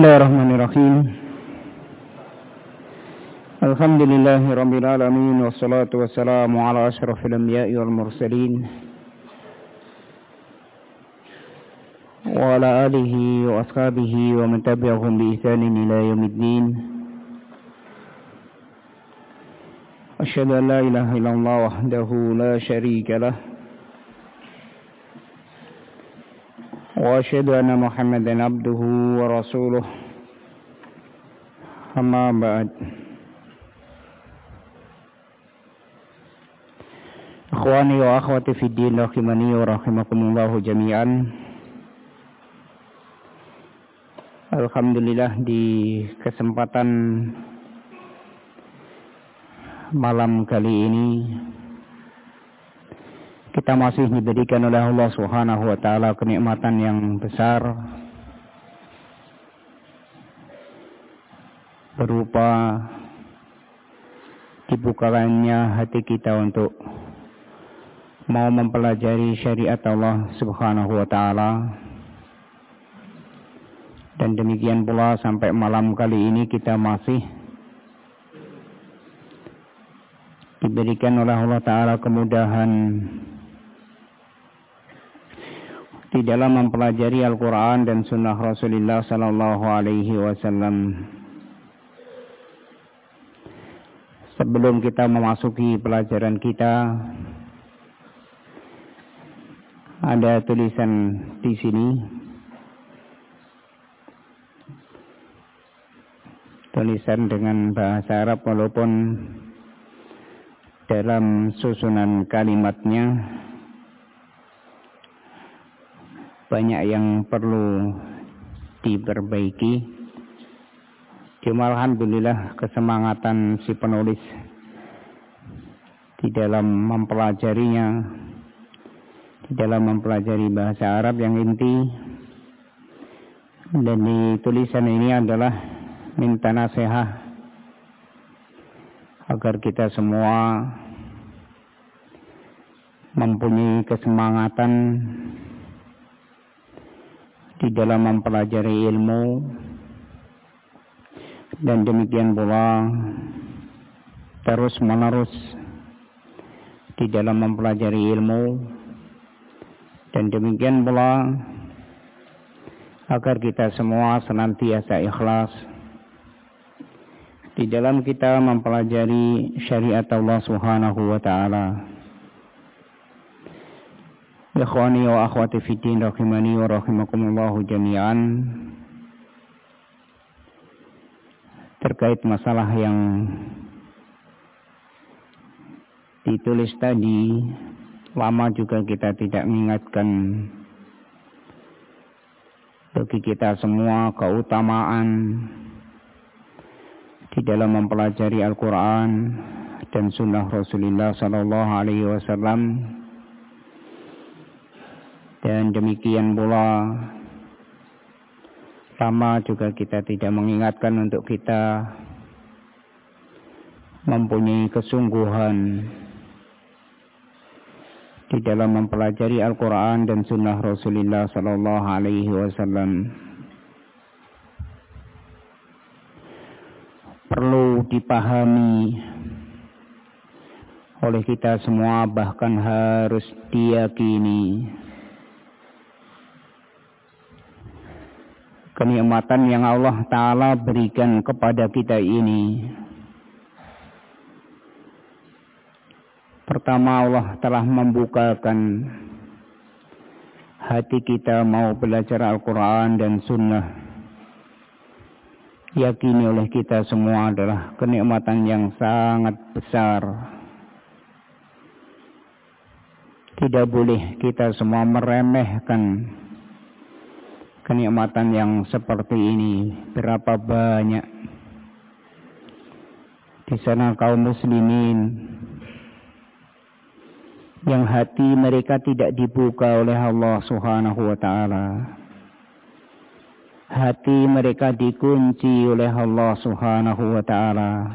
Bismillahirrahmanirrahim. Alhamdulillahirabbil alamin wassalatu wassalamu ala asyrafil anbiya'i wal mursalin wa ala alihi wa ashabihi wa man tabi'ahum bi ihsanin ila yaumiddin. Asyhadu an la ilaha illallah wahdahu la syarika lah wa asyhadu anna Muhammadan abduhu wa rasuluh. Amma ba'd. Ikhwani wa akhwati fid din rahimani wa rahimakumullah jami'an. Alhamdulillah, di kesempatan malam kali ini kita masih diberikan oleh Allah Subhanahu wa taala kenikmatan yang besar berupa dibukakannya hati kita untuk mau mempelajari syariat Allah Subhanahu wa taala. Dan demikian pula sampai malam kali ini kita masih diberikan oleh Allah taala kemudahan di dalam mempelajari Al-Quran dan Sunnah Rasulullah Sallallahu Alaihi Wasallam. Sebelum kita memasuki pelajaran kita, ada tulisan di sini, tulisan dengan bahasa Arab walaupun dalam susunan kalimatnya banyak yang perlu diperbaiki. Cuma alhamdulillah kesemangatan si penulis di dalam mempelajarinya, di dalam mempelajari bahasa Arab yang inti. Dan di tulisan ini adalah minta nasihat agar kita semua mempunyai kesemangatan di dalam mempelajari ilmu, dan demikian pula terus menerus di dalam mempelajari ilmu, dan demikian pula agar kita semua senantiasa ikhlas di dalam kita mempelajari syariat Allah Subhanahu wa taala. Ikhwani wa akhwati fiddin rahimani wa rahimakumullahu jami'an. Terkait masalah yang ditulis tadi, lama juga kita tidak mengingatkan bagi kita semua keutamaan di dalam mempelajari Al-Quran dan Sunnah Rasulullah Sallallahu Alaihi Wasallam. Dan demikian pula lama juga kita tidak mengingatkan untuk kita mempunyai kesungguhan di dalam mempelajari Al-Quran dan Sunnah Rasulullah Sallallahu Alaihi Wasallam. Perlu dipahami oleh kita semua, bahkan harus diyakini kenikmatan yang Allah Ta'ala berikan kepada kita ini. Pertama, Allah telah membukakan hati kita mau belajar Al-Quran dan Sunnah. Yakini oleh kita semua adalah kenikmatan yang sangat besar. Tidak boleh kita semua meremehkan kenikmatan yang seperti ini. Berapa banyak di sana kaum muslimin yang hati mereka tidak dibuka oleh Allah Subhanahu wa taala. Hati mereka dikunci oleh Allah Subhanahu wa taala,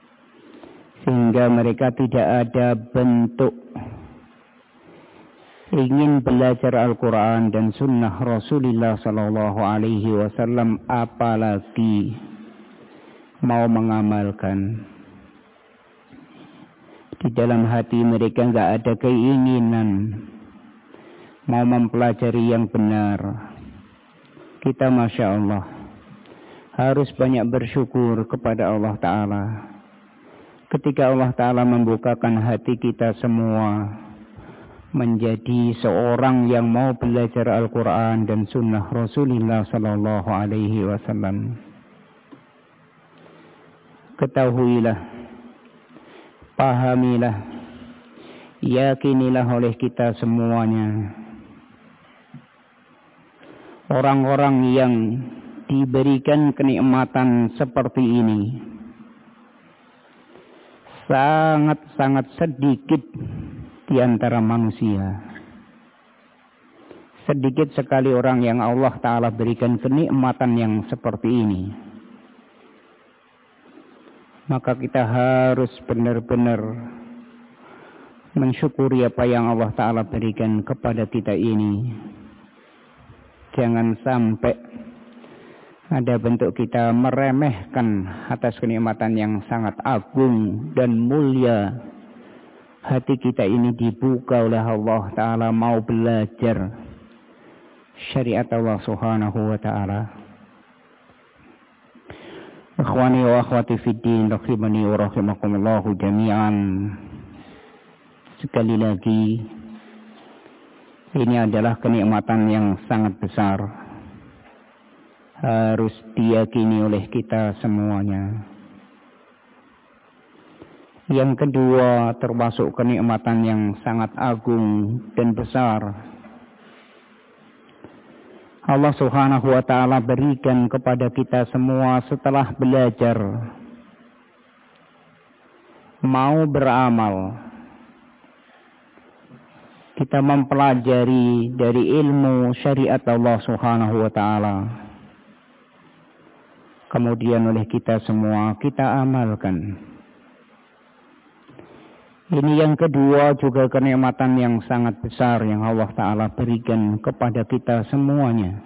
sehingga mereka tidak ada bentuk ingin belajar Al-Quran dan Sunnah Rasulullah Sallallahu Alaihi Wasallam, apalagi mau mengamalkan. Di dalam hati mereka nggak ada keinginan mau mempelajari yang benar. Kita Masya Allah harus banyak bersyukur kepada Allah Ta'ala ketika Allah Ta'ala membukakan hati kita semua menjadi seorang yang mau belajar Al-Quran dan Sunnah Rasulullah Sallallahu Alaihi Wasallam. Ketahuilah, pahamilah, yakinilah oleh kita semuanya, orang-orang yang diberikan kenikmatan seperti ini sangat-sangat sedikit di antara manusia. Sedikit sekali orang yang Allah Ta'ala berikan kenikmatan yang seperti ini. Maka kita harus benar-benar mensyukuri apa yang Allah Ta'ala berikan kepada kita ini. Jangan sampai ada bentuk kita meremehkan atas kenikmatan yang sangat agung dan mulia. Hati kita ini dibuka oleh Allah Ta'ala mau belajar syariat Allah Subhanahu wa Ta'ala. Ikhwani wa akhwati fiddin, rahimani wa rahimakumullahu jami'an. Sekali lagi, ini adalah kenikmatan yang sangat besar, harus diyakini oleh kita semuanya. Yang kedua, termasuk kenikmatan yang sangat agung dan besar, Allah Subhanahu wa Ta'ala berikan kepada kita semua setelah belajar, mau beramal. Kita mempelajari dari ilmu syariat Allah Subhanahu wa Ta'ala, kemudian oleh kita semua kita amalkan. Ini yang kedua juga kenikmatan yang sangat besar yang Allah Ta'ala berikan kepada kita semuanya.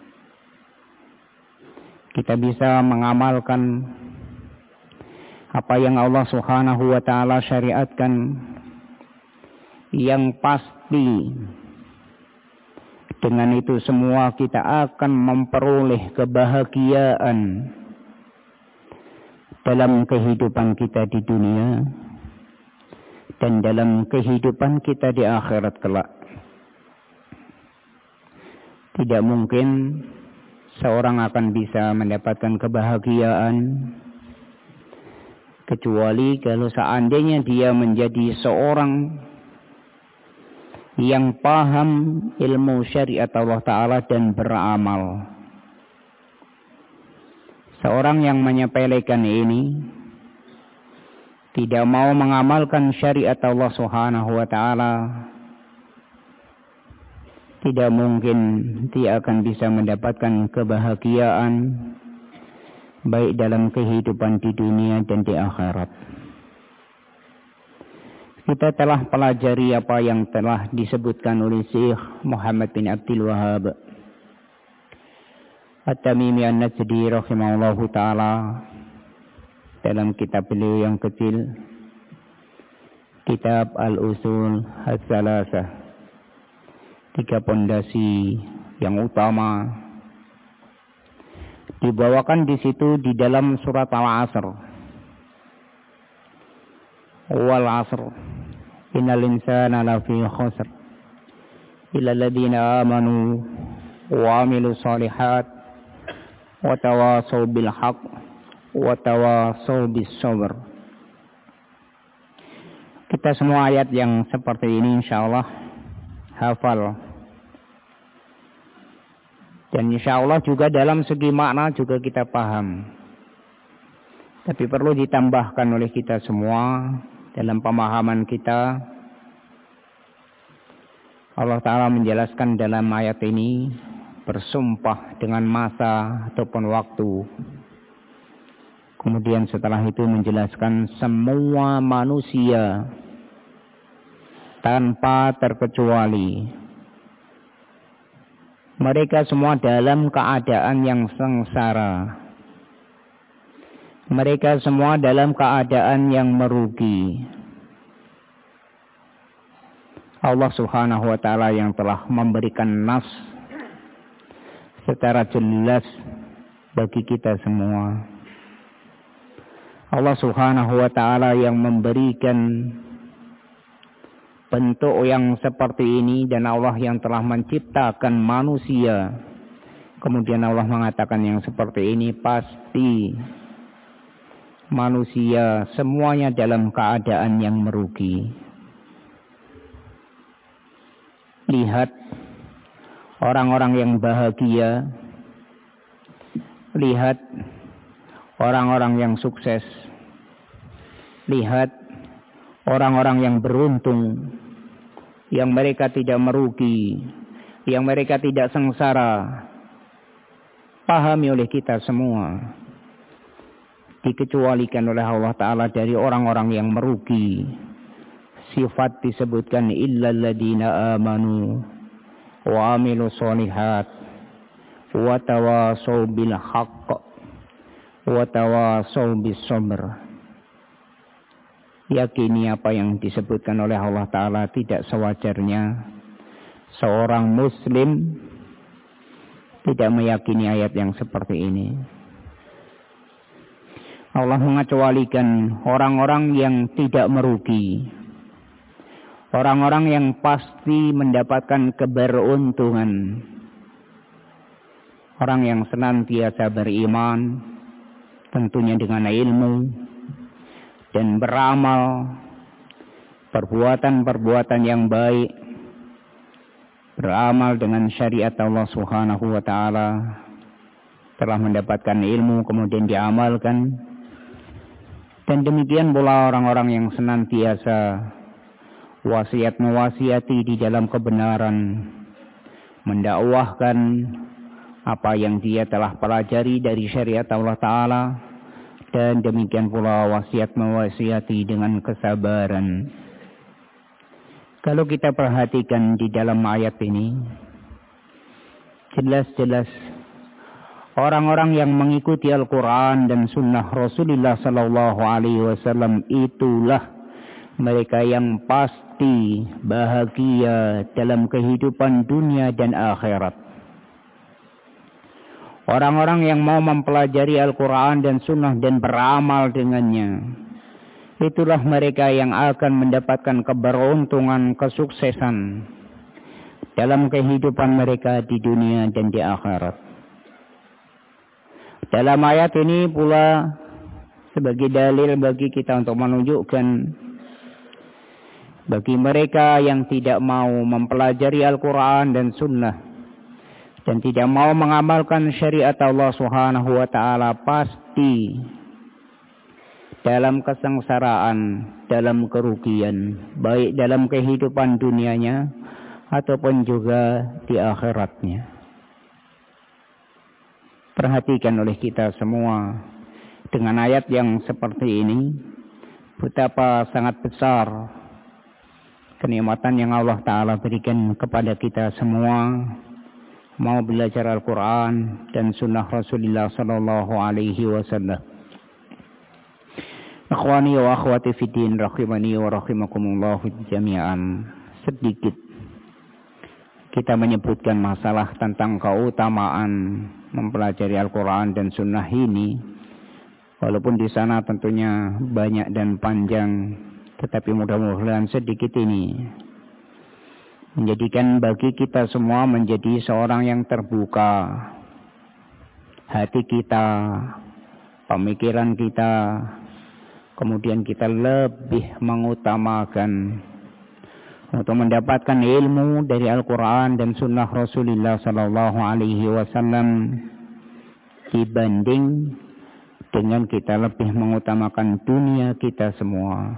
Kita bisa mengamalkan apa yang Allah Subhanahu wa Ta'ala syariatkan, yang pasti dengan itu semua kita akan memperoleh kebahagiaan dalam kehidupan kita di dunia dan dalam kehidupan kita di akhirat kelak. Tidak mungkin seorang akan bisa mendapatkan kebahagiaan kecuali kalau seandainya dia menjadi seorang yang paham ilmu syariat Allah Ta'ala dan beramal. Seorang yang menyepelekan ini, tidak mau mengamalkan syariat Allah Subhanahu wa Ta'ala, tidak mungkin dia akan bisa mendapatkan kebahagiaan baik dalam kehidupan di dunia dan di akhirat. Kita telah pelajari apa yang telah disebutkan oleh Syekh Muhammad bin Abdul Wahhab At-Tamimi An-Najdi rahimahullahu ta'ala dalam kitab beliau yang kecil, kitab Al-Usul As-Salasah, 3 pondasi yang utama. Dibawakan di situ di dalam surat Al-Asr. Wal 'asr innal insana lafi khusr illa alladziina aamanu wa 'amilus shalihat wa tawashaw bil haqq wa tawashaw bis sabr. Kita semua ayat yang seperti ini insyaallah hafal. Dan insyaallah juga dalam segi makna juga kita paham. Tapi perlu ditambahkan oleh kita semua dalam pemahaman kita. Allah Ta'ala menjelaskan dalam ayat ini bersumpah dengan masa ataupun waktu. Kemudian setelah itu menjelaskan semua manusia tanpa terkecuali Mereka semua dalam keadaan yang sengsara. Mereka semua dalam keadaan yang merugi. Allah Subhanahu wa ta'ala yang telah memberikan nas secara jelas bagi kita semua. Allah Subhanahu wa ta'ala yang memberikan bentuk yang seperti ini, dan Allah yang telah menciptakan manusia. Kemudian Allah mengatakan yang seperti ini pasti manusia semuanya dalam keadaan yang merugi. Lihat orang-orang yang bahagia, lihat orang-orang yang sukses, lihat orang-orang yang beruntung, yang mereka tidak merugi, yang mereka tidak sengsara. Pahami oleh kita semua, dikecualikan oleh Allah Ta'ala dari orang-orang yang merugi. Sifat disebutkan illal ladina amanu wa amilu sholihat wa tawasaw bil haqq wa tawasaw bis sabr. Yakini apa yang disebutkan oleh Allah Ta'ala, tidak sewajarnya seorang muslim tidak meyakini ayat yang seperti ini. Allah mengecualikan orang-orang yang tidak merugi, orang-orang yang pasti mendapatkan keberuntungan, orang yang senantiasa beriman, tentunya dengan ilmu, dan beramal, perbuatan-perbuatan yang baik, beramal dengan syariat Allah Subhanahu wa ta'ala, telah mendapatkan ilmu kemudian diamalkan. Dan demikian pula orang-orang yang senantiasa wasiat mewasiati di dalam kebenaran, mendakwahkan apa yang dia telah pelajari dari syariat Allah Ta'ala, dan demikian pula wasiat mewasiati dengan kesabaran. Kalau kita perhatikan di dalam ayat ini, jelas-jelas orang-orang yang mengikuti Al-Quran dan Sunnah Rasulullah Sallallahu Alaihi Wasallam itulah mereka yang pasti bahagia dalam kehidupan dunia dan akhirat. Orang-orang yang mau mempelajari Al-Quran dan Sunnah dan beramal dengannya, itulah mereka yang akan mendapatkan keberuntungan, kesuksesan dalam kehidupan mereka di dunia dan di akhirat. Dalam ayat ini pula sebagai dalil bagi kita untuk menunjukkan bagi mereka yang tidak mau mempelajari Al-Quran dan Sunnah dan tidak mau mengamalkan syariat Allah Subhanahu wa ta'ala, pasti dalam kesengsaraan, dalam kerugian, baik dalam kehidupan dunianya ataupun juga di akhiratnya. Perhatikan oleh kita semua, dengan ayat yang seperti ini, betapa sangat besar kenikmatan yang Allah Ta'ala berikan kepada kita semua, mau belajar Al-Quran dan Sunnah Rasulullah Sallallahu Alaihi Wasallam. Akhwani wa akhwati fiddin, rahimani wa rahimakumullah jami'an. Sedikit kita menyebutkan masalah tentang keutamaan mempelajari Al-Quran dan Sunnah ini, walaupun di sana tentunya banyak dan panjang, tetapi mudah-mudahan sedikit ini menjadikan bagi kita semua menjadi seorang yang terbuka hati kita, pemikiran kita, kemudian kita lebih mengutamakan untuk mendapatkan ilmu dari Al-Quran dan Sunnah Rasulullah Sallallahu Alaihi Wasallam dibanding dengan kita lebih mengutamakan dunia kita semua.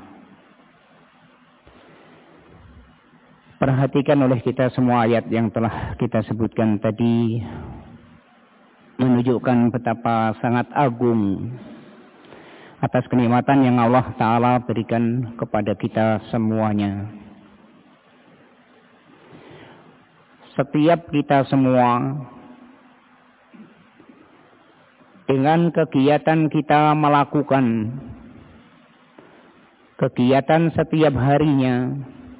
Perhatikan oleh kita semua ayat yang telah kita sebutkan tadi menunjukkan betapa sangat agung atas kenikmatan yang Allah Ta'ala berikan kepada kita semuanya. setiap kita semua dengan kegiatan kita melakukan kegiatan setiap harinya,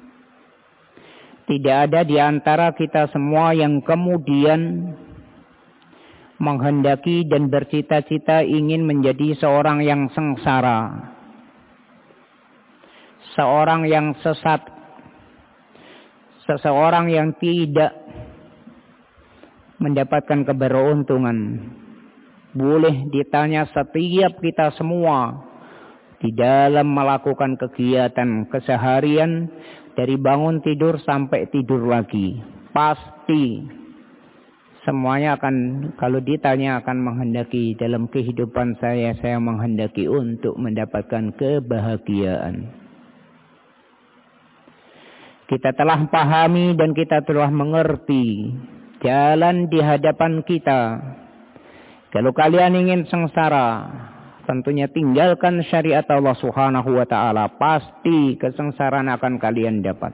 tidak ada di antara kita semua yang kemudian menghendaki dan bercita-cita ingin menjadi seorang yang sengsara, seorang yang sesat, seseorang yang tidak mendapatkan keberuntungan. Boleh ditanya setiap kita semua di dalam melakukan kegiatan keseharian dari bangun tidur sampai tidur lagi, pasti semuanya akan, kalau ditanya, akan menghendaki dalam kehidupan saya menghendaki untuk mendapatkan kebahagiaan. Kita telah pahami dan kita telah mengerti jalan di hadapan kita. Kalau kalian ingin sengsara, tentunya tinggalkan syariat Allah Subhanahu wa ta'ala. Pasti kesengsaraan akan kalian dapat.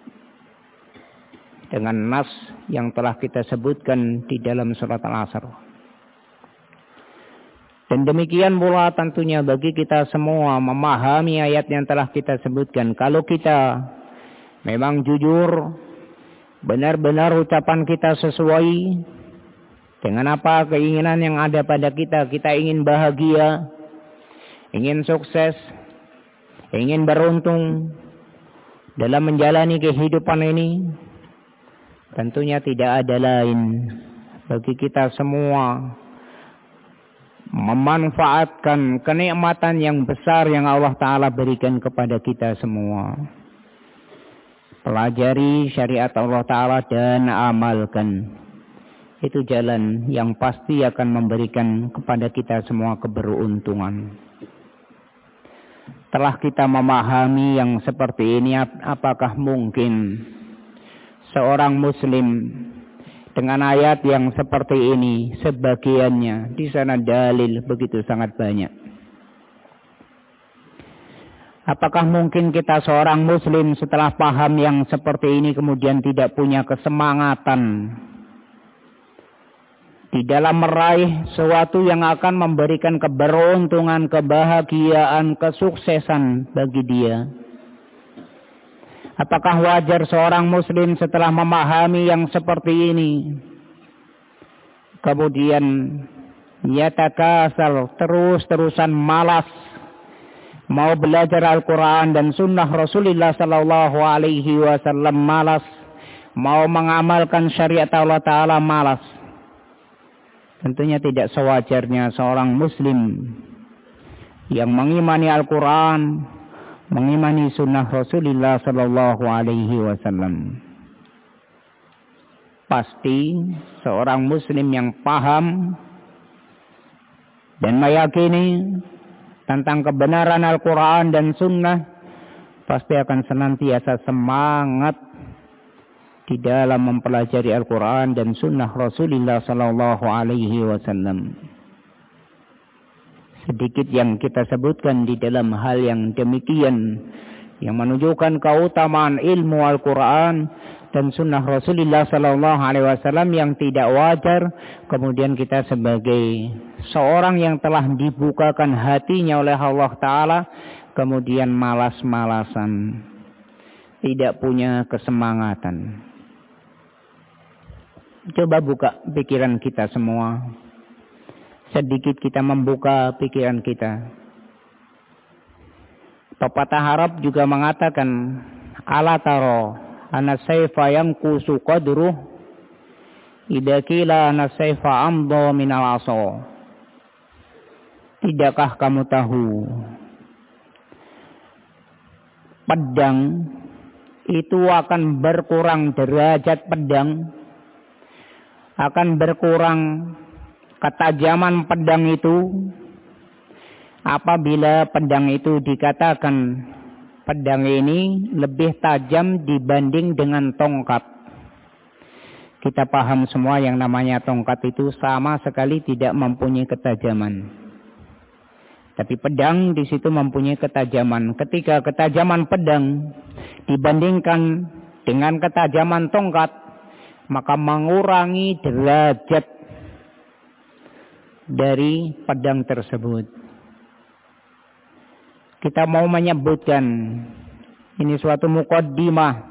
Dengan nas yang telah kita sebutkan di dalam surat Al-Asr. Dan demikian pula tentunya bagi kita semua memahami ayat yang telah kita sebutkan. Kalau kita memang jujur, benar-benar ucapan kita sesuai dengan apa keinginan yang ada pada kita. Kita ingin bahagia, ingin sukses, ingin beruntung dalam menjalani kehidupan ini. Tentunya tidak ada lain bagi kita semua memanfaatkan kenikmatan yang besar yang Allah Ta'ala berikan kepada kita semua. Pelajari syariat Allah Ta'ala dan amalkan. Itu jalan yang pasti akan memberikan kepada kita semua keberuntungan. Telah kita memahami yang seperti ini, apakah mungkin seorang muslim dengan ayat yang seperti ini, sebagiannya di sana dalil begitu sangat banyak. Apakah mungkin kita seorang muslim setelah paham yang seperti ini kemudian tidak punya kesemangatan di dalam meraih sesuatu yang akan memberikan keberuntungan, kebahagiaan, kesuksesan bagi dia? Apakah wajar seorang muslim setelah memahami yang seperti ini kemudian yatakasal, terus-terusan malas mau belajar Al-Quran dan sunnah Rasulullah Sallallahu Alaihi Wasallam, malas mau mengamalkan syariat Allah Ta'ala, malas? Tentunya tidak sewajarnya seorang muslim yang mengimani Al-Quran, mengimani sunnah Rasulullah Sallallahu Alaihi Wasallam. Pasti seorang muslim yang paham dan meyakini tentang kebenaran Al-Quran dan sunnah pasti akan senantiasa semangat di dalam mempelajari Al-Quran dan sunnah Rasulullah Sallallahu Alaihi Wasallam. Sedikit yang kita sebutkan di dalam hal yang demikian, yang menunjukkan keutamaan ilmu Al-Quran dan sunnah Rasulullah Sallallahu Alaihi Wasallam yang tidak wajar. Kemudian kita sebagai seorang yang telah dibukakan hatinya oleh Allah Ta'ala, kemudian malas-malasan, tidak punya kesemangatan. Coba buka pikiran kita semua. Sedikit kita membuka pikiran kita. Pepatah Arab juga mengatakan, ala taro ana sayfa yanqusu qadruh idza qila ana sayfa amdha minal asa. Tidakkah kamu tahu pedang itu akan berkurang, derajat pedang akan berkurang, ketajaman pedang itu apabila pedang itu dikatakan pedang ini lebih tajam dibanding dengan tongkat. Kita paham semua yang namanya tongkat itu sama sekali tidak mempunyai ketajaman. Tapi pedang di situ mempunyai ketajaman. Ketika ketajaman pedang dibandingkan dengan ketajaman tongkat, maka mengurangi derajat dari pedang tersebut. Kita mau menyebutkan ini suatu muqaddimah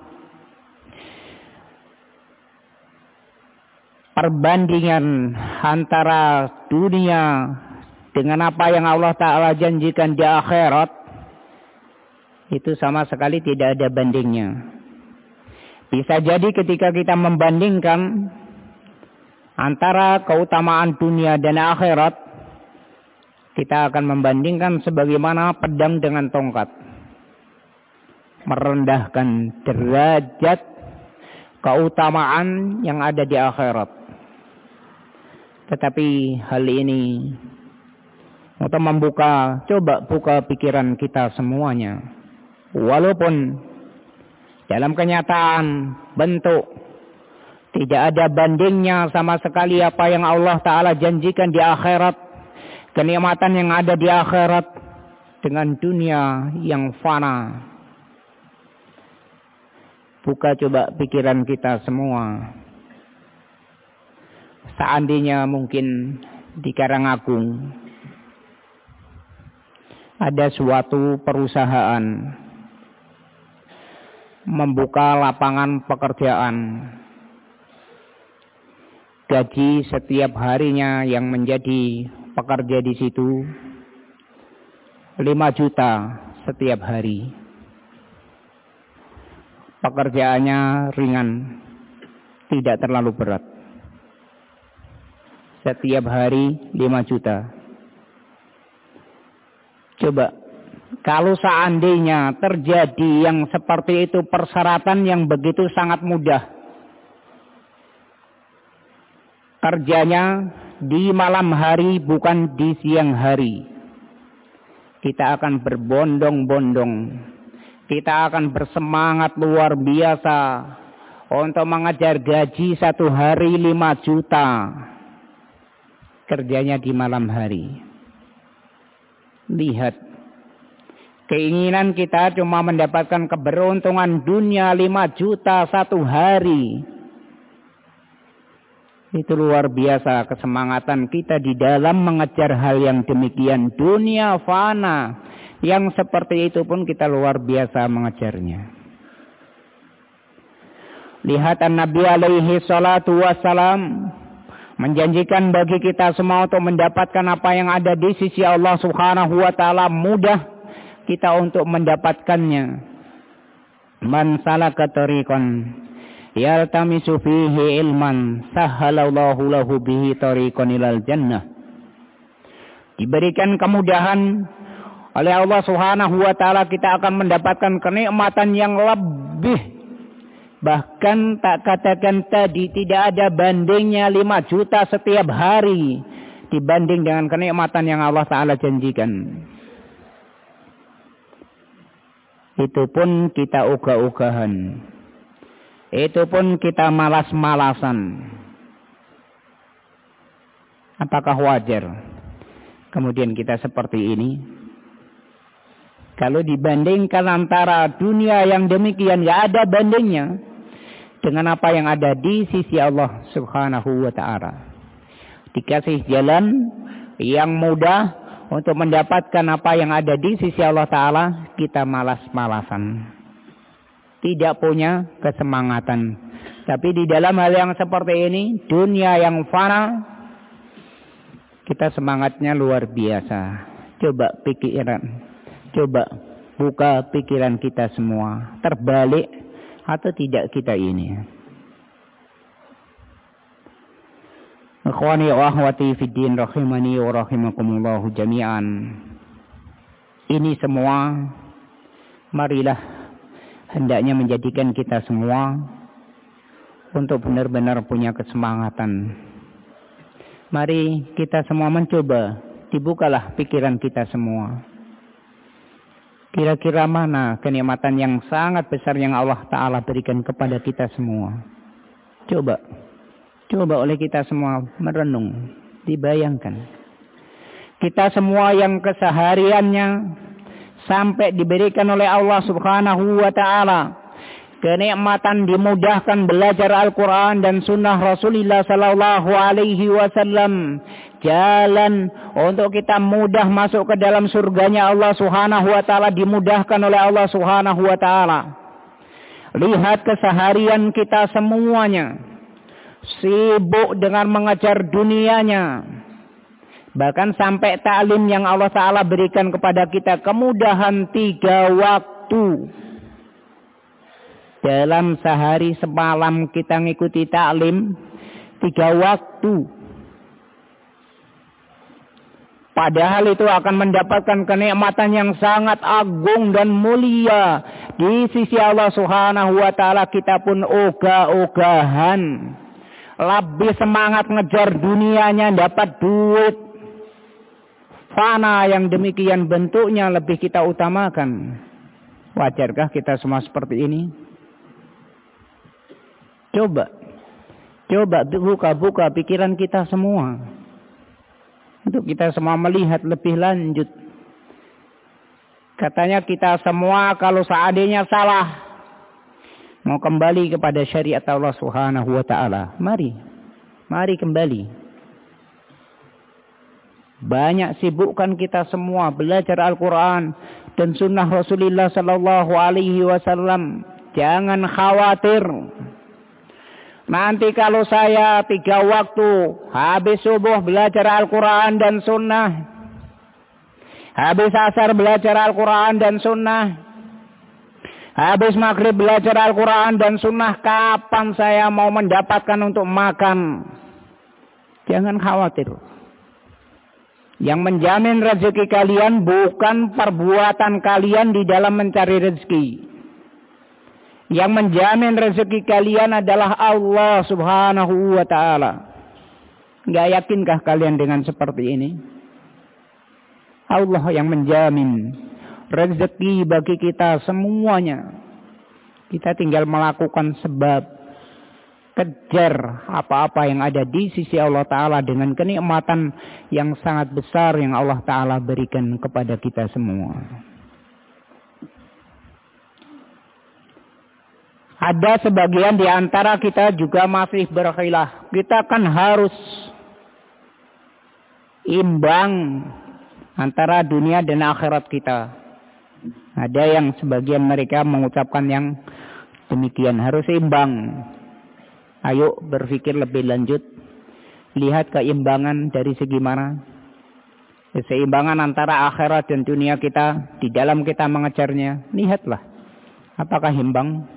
perbandingan antara dunia dengan apa yang Allah Ta'ala janjikan di akhirat, itu sama sekali tidak ada bandingnya. Bisa jadi ketika kita membandingkan antara keutamaan dunia dan akhirat, kita akan membandingkan sebagaimana pedang dengan tongkat, merendahkan derajat keutamaan yang ada di akhirat. Tetapi hal ini untuk coba buka pikiran kita semuanya. Walaupun dalam kenyataan bentuk tidak ada bandingnya sama sekali apa yang Allah Ta'ala janjikan di akhirat, kenikmatan yang ada di akhirat dengan dunia yang fana. Buka coba pikiran kita semua. Seandainya mungkin di Karangagung ada suatu perusahaan membuka lapangan pekerjaan, gaji setiap harinya yang menjadi pekerja di situ 5 juta setiap hari. Pekerjaannya ringan, tidak terlalu berat. Setiap hari 5 juta. Coba, kalau seandainya terjadi yang seperti itu, persyaratan yang begitu sangat mudah. Kerjanya di malam hari bukan di siang hari. Kita akan berbondong-bondong. Kita akan bersemangat luar biasa untuk mengejar gaji 1 hari 5 juta. Kerjanya di malam hari. Lihat, keinginan kita cuma mendapatkan keberuntungan dunia 5 juta 1 hari. Itu luar biasa kesemangatan kita di dalam mengejar hal yang demikian. Dunia fana, yang seperti itu pun kita luar biasa mengejarnya. Lihat Nabi alaihi salatu wassalam menjanjikan bagi kita semua untuk mendapatkan apa yang ada di sisi Allah Subhanahu wa Ta'ala, mudah kita untuk mendapatkannya. Man salaka tariqan yaltamisu fihi ilman sahhalallahu lahu bihi tariqan ilal jannah. Diberikan kemudahan oleh Allah Subhanahu wa Ta'ala, kita akan mendapatkan kenikmatan yang lebih. Bahkan tak katakan tadi, tidak ada bandingnya 5 juta setiap hari dibanding dengan kenikmatan yang Allah Ta'ala janjikan. Itu pun kita ogah-ogahan. Itu pun kita malas-malasan. Apakah wajar kemudian kita seperti ini? Kalau dibandingkan antara dunia yang demikian, gak ada bandingnya dengan apa yang ada di sisi Allah Subhanahu wa Ta'ala. Dikasih jalan yang mudah untuk mendapatkan apa yang ada di sisi Allah Ta'ala, kita malas-malasan, tidak punya kesemangatan. Tapi di dalam hal yang seperti ini, dunia yang fana, kita semangatnya luar biasa. Coba buka pikiran kita semua, terbalik atau tidak kita ini. Ikhwani wa akhwati fid din rahimani wa rahimakumullah jami'an. Ini semua marilah hendaknya menjadikan kita semua untuk benar-benar punya kesemangatan. Mari kita semua mencoba, dibukalah pikiran kita semua. Kira-kira mana kenikmatan yang sangat besar yang Allah Ta'ala berikan kepada kita semua? Coba oleh kita semua merenung, dibayangkan. Kita semua yang kesehariannya sampai diberikan oleh Allah Subhanahu wa Ta'ala kenikmatan dimudahkan belajar Al-Quran dan Sunnah Rasulullah Sallallahu Alaihi Wasallam, jalan untuk kita mudah masuk ke dalam surganya Allah Subhanahu Wa Taala dimudahkan oleh Allah Subhanahu Wa Taala. Lihat keseharian kita semuanya sibuk dengan mengejar dunianya, bahkan sampai taklim yang Allah Ta'ala berikan kepada kita kemudahan 3 waktu. Dalam sehari semalam kita ngikuti taklim 3 waktu. Padahal itu akan mendapatkan kenikmatan yang sangat agung dan mulia di sisi Allah Subhanahu Wa Ta'ala. Kita pun ogah-ogahan, lebih semangat ngejar dunianya, dapat duit fana yang demikian bentuknya lebih kita utamakan. Wajarkah kita semua seperti ini? Coba buka pikiran kita semua, untuk kita semua melihat lebih lanjut. Katanya kita semua kalau seandainya salah, mau kembali kepada syariat Allah Subhanahu Wa Taala. Mari kembali. Banyak sibukkan kita semua belajar Al-Quran dan Sunnah Rasulullah Sallallahu Alaihi Wasallam. Jangan khawatir. Nanti kalau saya 3 waktu habis subuh belajar Al-Quran dan Sunnah, habis asar belajar Al-Quran dan Sunnah, habis maghrib belajar Al-Quran dan Sunnah, kapan saya mau mendapatkan untuk makan? Jangan khawatir. Yang menjamin rezeki kalian bukan perbuatan kalian di dalam mencari rezeki. Yang menjamin rezeki kalian adalah Allah Subhanahu Wa Ta'ala. Gak yakinkah kalian dengan seperti ini? Allah yang menjamin rezeki bagi kita semuanya. Kita tinggal melakukan sebab, kejar apa-apa yang ada di sisi Allah Ta'ala dengan kenikmatan yang sangat besar yang Allah Ta'ala berikan kepada kita semua. Ada sebagian di antara kita juga masih berkhilaf. Kita kan harus imbang antara dunia dan akhirat kita. Ada yang sebagian mereka mengucapkan yang demikian, harus imbang. Ayo berpikir lebih lanjut. Lihat keimbangan dari segi mana. Keseimbangan antara akhirat dan dunia kita di dalam kita mengejarnya. Lihatlah. Apakah imbang?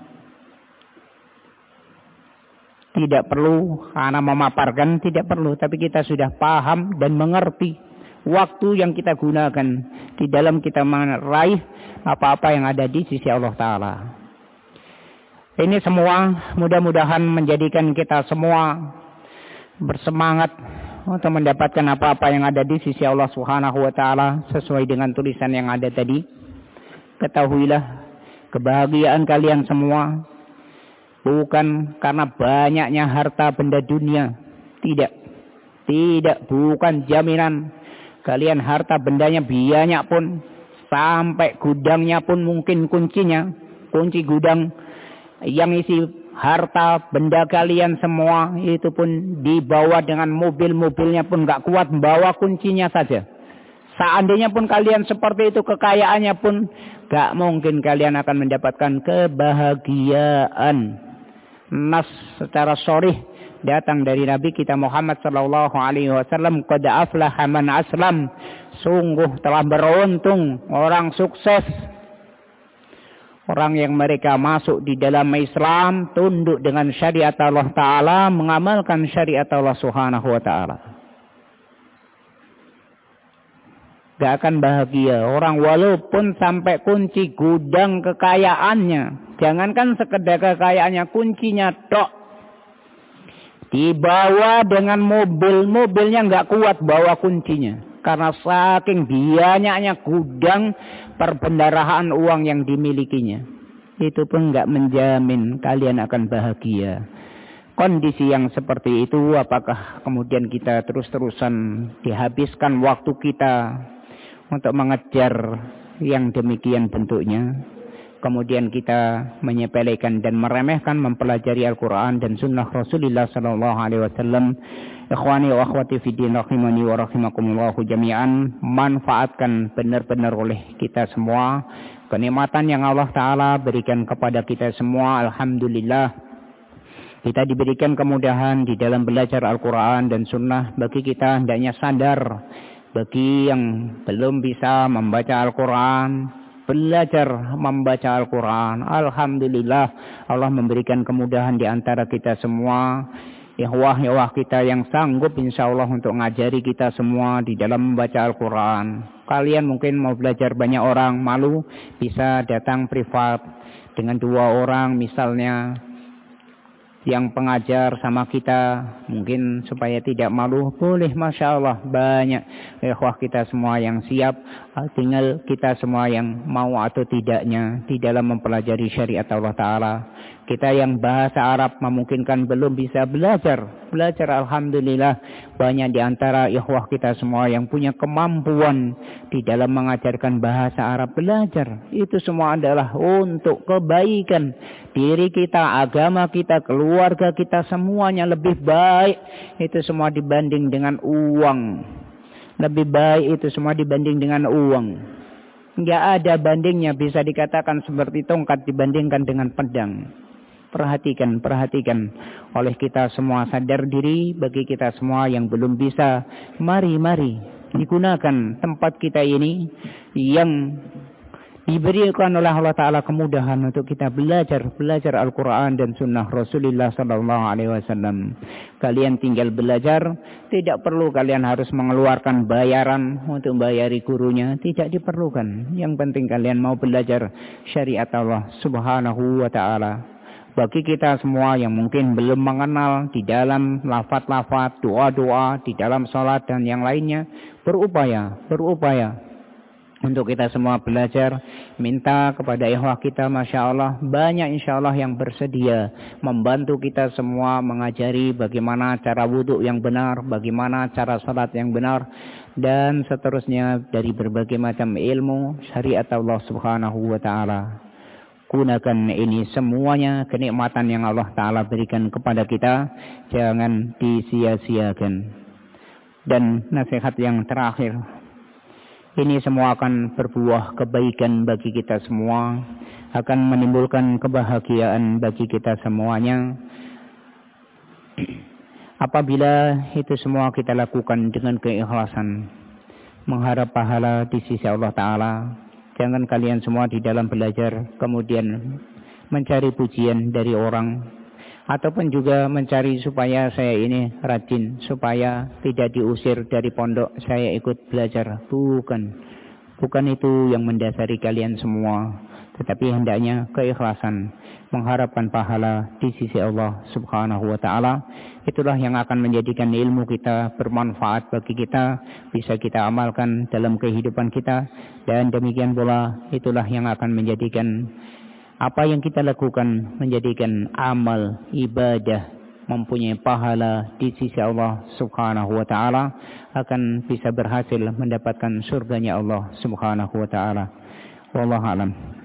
Tidak perlu karena memaparkan, tidak perlu. Tapi kita sudah paham dan mengerti waktu yang kita gunakan di dalam kita meraih apa-apa yang ada di sisi Allah Ta'ala. Ini semua mudah-mudahan menjadikan kita semua bersemangat untuk mendapatkan apa-apa yang ada di sisi Allah Subhanahu Wa Ta'ala sesuai dengan tulisan yang ada tadi. Ketahuilah kebahagiaan kalian semua bukan karena banyaknya harta benda dunia. Tidak, bukan jaminan. Kalian harta bendanya banyak pun, sampai gudangnya pun mungkin kunci gudang yang isi harta benda kalian semua itu pun dibawa dengan mobil-mobilnya pun gak kuat membawa kuncinya saja. Seandainya pun kalian seperti itu, kekayaannya pun gak mungkin kalian akan mendapatkan kebahagiaan. Nas secara sharih datang dari Nabi kita Muhammad sallallahu alaihi wasallam, qad aflaha man aslam, sungguh telah beruntung orang sukses, orang yang mereka masuk di dalam Islam, tunduk dengan syariat Allah Ta'ala, mengamalkan syariat Allah Subhanahu Wa Ta'ala. Gak akan bahagia orang walaupun sampai kunci gudang kekayaannya. Jangankan sekedar kekayaannya, kuncinya tok dibawa dengan mobilnya gak kuat bawa kuncinya. Karena saking banyaknya gudang perbendaharaan uang yang dimilikinya. Itu pun gak menjamin kalian akan bahagia. Kondisi yang seperti itu, apakah kemudian kita terus-terusan dihabiskan waktu kita untuk mengejar yang demikian bentuknya? kemudian kita menyepelekan dan meremehkan mempelajari Al-Quran dan Sunnah Rasulullah Sallallahu Alaihi Wasallam. Ikhwani wa akhwati fiddin rahimani wa rahimakumullahu jami'an, manfaatkan benar-benar oleh kita semua kenikmatan yang Allah Ta'ala berikan kepada kita semua. Alhamdulillah, kita diberikan kemudahan di dalam belajar Al-Quran dan Sunnah. Bagi kita hendaknya sadar, bagi yang belum bisa membaca Al-Quran, belajar membaca Al-Quran. Alhamdulillah, Allah memberikan kemudahan di antara kita semua. Ikhwah kita yang sanggup insya Allah untuk ngajari kita semua di dalam membaca Al-Quran. Kalian mungkin mau belajar banyak orang, malu, bisa datang privat dengan 2 orang misalnya, yang pengajar sama kita, mungkin supaya tidak malu, boleh. Masya Allah, banyak ikhwah kita semua yang siap, tinggal kita semua yang mau atau tidaknya di dalam mempelajari syariat Allah Ta'ala. Kita yang bahasa Arab memungkinkan belum bisa belajar. Alhamdulillah, banyak di antara ikhwah kita semua yang punya kemampuan di dalam mengajarkan bahasa Arab. Belajar, itu semua adalah untuk kebaikan diri kita, agama kita, keluarga kita, semuanya lebih baik. Itu semua dibanding dengan uang. Lebih baik itu semua dibanding dengan uang. Enggak ada bandingnya, bisa dikatakan seperti tongkat dibandingkan dengan pedang. Perhatikan. Oleh kita semua sadar diri, bagi kita semua yang belum bisa, mari digunakan tempat kita ini yang diberikan oleh Allah Ta'ala kemudahan untuk kita belajar Al-Quran dan Sunnah Rasulullah Sallallahu Alaihi Wasallam. Kalian tinggal belajar, tidak perlu kalian harus mengeluarkan bayaran untuk bayari gurunya, tidak diperlukan. Yang penting kalian mau belajar syariat Allah Subhanahu Wa Ta'ala. Bagi kita semua yang mungkin belum mengenal di dalam lafaz-lafaz, doa-doa, di dalam sholat dan yang lainnya, berupaya untuk kita semua belajar. Minta kepada ikhwah kita, Masya Allah, banyak insya Allah yang bersedia membantu kita semua mengajari bagaimana cara wudhu yang benar, bagaimana cara sholat yang benar, dan seterusnya dari berbagai macam ilmu syariat Allah Subhanahu Wa Ta'ala. Gunakan ini semuanya, kenikmatan yang Allah Ta'ala berikan kepada kita, jangan disia-siakan. Dan nasihat yang terakhir, ini semua akan berbuah kebaikan bagi kita semua, akan menimbulkan kebahagiaan bagi kita semuanya. Apabila itu semua kita lakukan dengan keikhlasan, mengharap pahala di sisi Allah Ta'ala. Jangan kalian semua di dalam belajar kemudian mencari pujian dari orang, ataupun juga mencari supaya saya ini rajin, supaya tidak diusir dari pondok, saya ikut belajar. Bukan itu yang mendasari kalian semua, tetapi hendaknya keikhlasan, mengharapkan pahala di sisi Allah Subhanahu Wa Ta'ala. Itulah yang akan menjadikan ilmu kita bermanfaat bagi kita, bisa kita amalkan dalam kehidupan kita, dan demikian pula itulah yang akan menjadikan apa yang kita lakukan menjadikan amal ibadah, mempunyai pahala di sisi Allah Subhanahu Wa Ta'ala, akan bisa berhasil mendapatkan surganya Allah Subhanahu Wa Ta'ala. Wallahu a'lam.